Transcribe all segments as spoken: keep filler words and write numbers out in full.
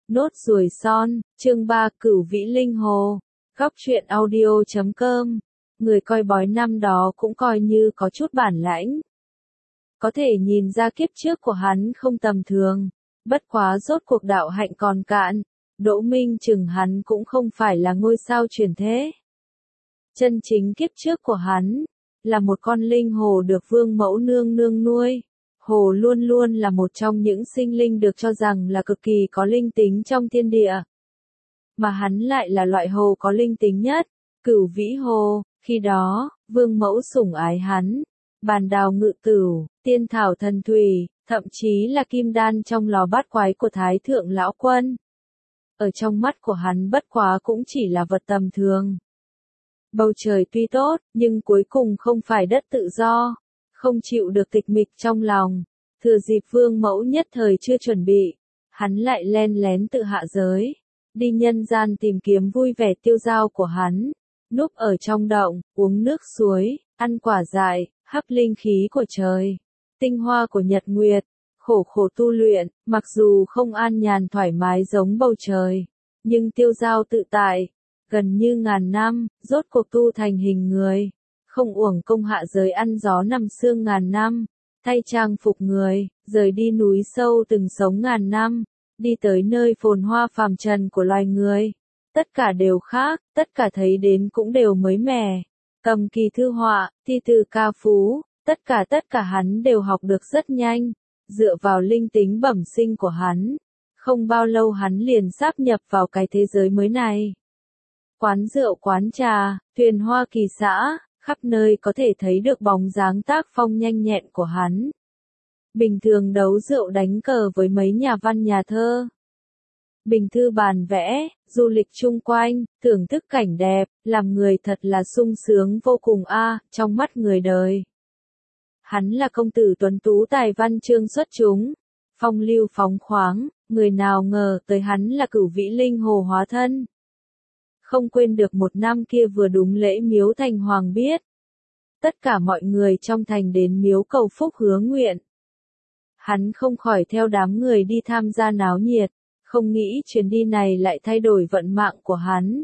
Nốt ruồi son, chương ba Cửu Vĩ Linh Hồ. Góc truyện audio chấm com. Người coi bói năm đó cũng coi như có chút bản lãnh. Có thể nhìn ra kiếp trước của hắn không tầm thường. Bất quá rốt cuộc đạo hạnh còn cạn. Đỗ Minh chừng hắn cũng không phải là ngôi sao truyền thế. Chân chính kiếp trước của hắn là một con linh hồ được vương mẫu nương nương nuôi. Hồ luôn luôn là một trong những sinh linh được cho rằng là cực kỳ có linh tính trong thiên địa. Mà hắn lại là loại hồ có linh tính nhất, Cửu Vĩ Hồ. Khi đó, vương mẫu sủng ái hắn, bàn đào ngự tửu, tiên thảo thần thủy, thậm chí là kim đan trong lò bát quái của Thái Thượng Lão Quân. Ở trong mắt của hắn bất quá cũng chỉ là vật tầm thường. Bầu trời tuy tốt, nhưng cuối cùng không phải đất tự do. Không chịu được tịch mịch trong lòng, thừa dịp vương mẫu nhất thời chưa chuẩn bị, hắn lại len lén tự hạ giới, đi nhân gian tìm kiếm vui vẻ tiêu dao của hắn, núp ở trong động, uống nước suối, ăn quả dại, hấp linh khí của trời, tinh hoa của nhật nguyệt, khổ khổ tu luyện, mặc dù không an nhàn thoải mái giống bầu trời, nhưng tiêu dao tự tại, gần như ngàn năm, rốt cuộc tu thành hình người. Không uổng công hạ giới ăn gió nằm sương ngàn năm, thay trang phục người, rời đi núi sâu từng sống ngàn năm, đi tới nơi phồn hoa phàm trần của loài người. Tất cả đều khác, tất cả thấy đến cũng đều mới mẻ. Cầm kỳ thư họa, thi từ ca phú, tất cả tất cả hắn đều học được rất nhanh, dựa vào linh tính bẩm sinh của hắn. Không bao lâu hắn liền sáp nhập vào cái thế giới mới này. Quán rượu quán trà, thuyền hoa kỳ xã, khắp nơi có thể thấy được bóng dáng tác phong nhanh nhẹn của hắn. Bình thường đấu rượu đánh cờ với mấy nhà văn nhà thơ. Bình thư bàn vẽ, du lịch chung quanh, thưởng thức cảnh đẹp, làm người thật là sung sướng vô cùng a, trong mắt người đời. Hắn là công tử tuấn tú tài văn chương xuất chúng, phong lưu phóng khoáng, người nào ngờ tới hắn là Cửu Vĩ Linh Hồ hóa thân. Không quên được một năm kia vừa đúng lễ miếu thành hoàng biết. Tất cả mọi người trong thành đến miếu cầu phúc hứa nguyện. Hắn không khỏi theo đám người đi tham gia náo nhiệt, không nghĩ chuyến đi này lại thay đổi vận mạng của hắn.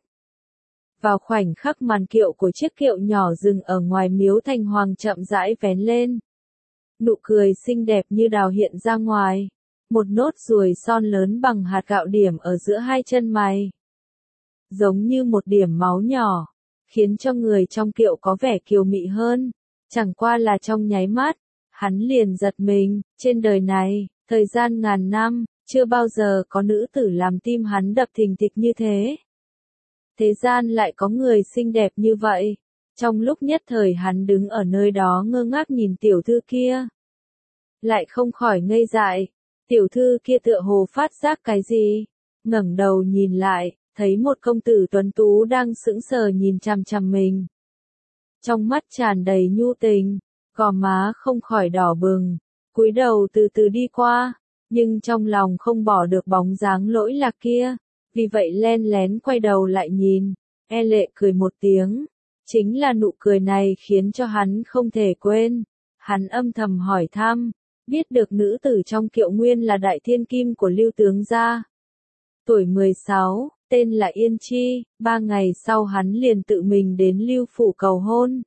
Vào khoảnh khắc màn kiệu của chiếc kiệu nhỏ dừng ở ngoài miếu thành hoàng chậm rãi vén lên. Nụ cười xinh đẹp như đào hiện ra ngoài, một nốt ruồi son lớn bằng hạt gạo điểm ở giữa hai chân mày. Giống như một điểm máu nhỏ, khiến cho người trong kiệu có vẻ kiều mị hơn. Chẳng qua là trong nháy mắt, hắn liền giật mình, trên đời này, thời gian ngàn năm, chưa bao giờ có nữ tử làm tim hắn đập thình thịch như thế. Thế gian lại có người xinh đẹp như vậy. Trong lúc nhất thời hắn đứng ở nơi đó ngơ ngác nhìn tiểu thư kia. Lại không khỏi ngây dại, tiểu thư kia tựa hồ phát giác cái gì, ngẩng đầu nhìn lại. Thấy một công tử tuấn tú đang sững sờ nhìn chằm chằm mình. Trong mắt tràn đầy nhu tình, gò má không khỏi đỏ bừng, cúi đầu từ từ đi qua, nhưng trong lòng không bỏ được bóng dáng lỗi lạc kia, vì vậy len lén quay đầu lại nhìn, e lệ cười một tiếng. Chính là nụ cười này khiến cho hắn không thể quên. Hắn âm thầm hỏi thăm, biết được nữ tử trong kiệu nguyên là đại thiên kim của Lưu tướng gia. Tuổi mười sáu. Tên là Yên Chi, ba ngày sau hắn liền tự mình đến Lưu phủ cầu hôn.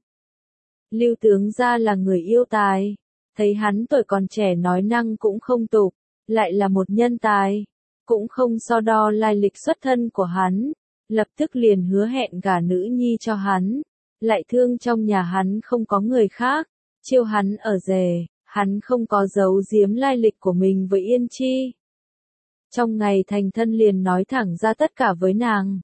Lưu tướng gia là người yêu tài, thấy hắn tuổi còn trẻ nói năng cũng không tục, lại là một nhân tài, cũng không so đo lai lịch xuất thân của hắn, lập tức liền hứa hẹn gả nữ nhi cho hắn, lại thương trong nhà hắn không có người khác, chiêu hắn ở rể, hắn không có giấu giếm lai lịch của mình với Yên Chi. Trong ngày thành thân liền nói thẳng ra tất cả với nàng.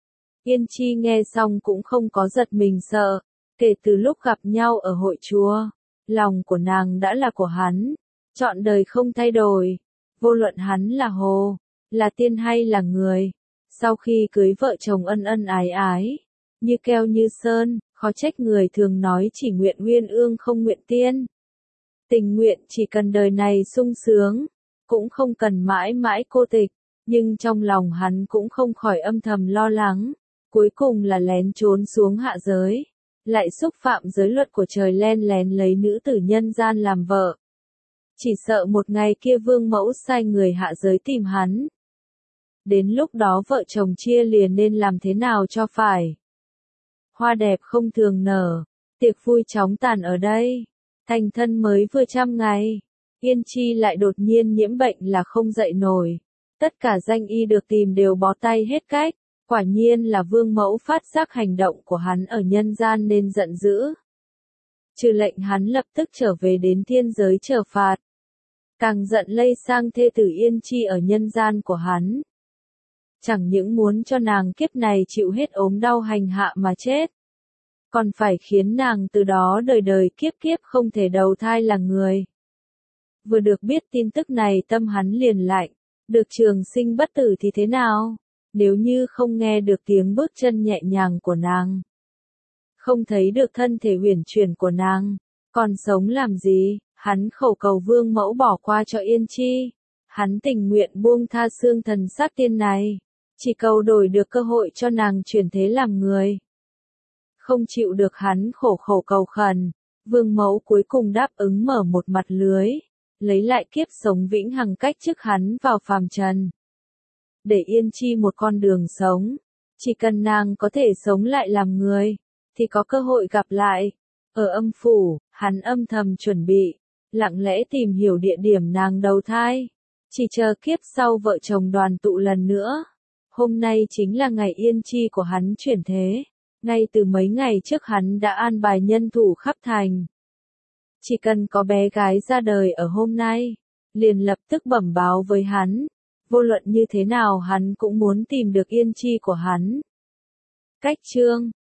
Yên Chi nghe xong cũng không có giật mình sợ, kể từ lúc gặp nhau ở hội chùa, lòng của nàng đã là của hắn, trọn đời không thay đổi, vô luận hắn là hồ, là tiên hay là người. Sau khi cưới vợ chồng ân ân ái ái, như keo như sơn, khó trách người thường nói chỉ nguyện uyên ương không nguyện tiên. Tình nguyện chỉ cần đời này sung sướng, cũng không cần mãi mãi cô tịch, nhưng trong lòng hắn cũng không khỏi âm thầm lo lắng, cuối cùng là lén trốn xuống hạ giới, lại xúc phạm giới luật của trời len lén lấy nữ tử nhân gian làm vợ. Chỉ sợ một ngày kia vương mẫu sai người hạ giới tìm hắn. Đến lúc đó vợ chồng chia lìa nên làm thế nào cho phải. Hoa đẹp không thường nở, tiệc vui chóng tàn ở đây. Thành thân mới vừa trăm ngày, Yên Chi lại đột nhiên nhiễm bệnh là không dậy nổi. Tất cả danh y được tìm đều bó tay hết cách. Quả nhiên là vương mẫu phát giác hành động của hắn ở nhân gian nên giận dữ. Trừ lệnh hắn lập tức trở về đến thiên giới chờ phạt. Càng giận lây sang thê tử Yên Chi ở nhân gian của hắn. Chẳng những muốn cho nàng kiếp này chịu hết ốm đau hành hạ mà chết. Còn phải khiến nàng từ đó đời đời kiếp kiếp không thể đầu thai là người. Vừa được biết tin tức này tâm hắn liền lạnh. Được trường sinh bất tử thì thế nào? Nếu như không nghe được tiếng bước chân nhẹ nhàng của nàng. Không thấy được thân thể huyền chuyển của nàng. Còn sống làm gì? Hắn khẩu cầu vương mẫu bỏ qua cho Yên Chi. Hắn tình nguyện buông tha xương thần sát tiên này. Chỉ cầu đổi được cơ hội cho nàng chuyển thế làm người. Không chịu được hắn khổ khổ cầu khẩn. Vương mẫu cuối cùng đáp ứng mở một mặt lưới. Lấy lại kiếp sống vĩnh hằng cách chức hắn vào phàm trần. Để Yên Chi một con đường sống. Chỉ cần nàng có thể sống lại làm người. Thì có cơ hội gặp lại. Ở âm phủ, hắn âm thầm chuẩn bị. Lặng lẽ tìm hiểu địa điểm nàng đầu thai. Chỉ chờ kiếp sau vợ chồng đoàn tụ lần nữa. Hôm nay chính là ngày Yên Chi của hắn chuyển thế. Ngay từ mấy ngày trước hắn đã an bài nhân thủ khắp thành. Chỉ cần có bé gái ra đời ở hôm nay. Liền lập tức bẩm báo với hắn. Vô luận như thế nào hắn cũng muốn tìm được Yên Chi của hắn. Cách chương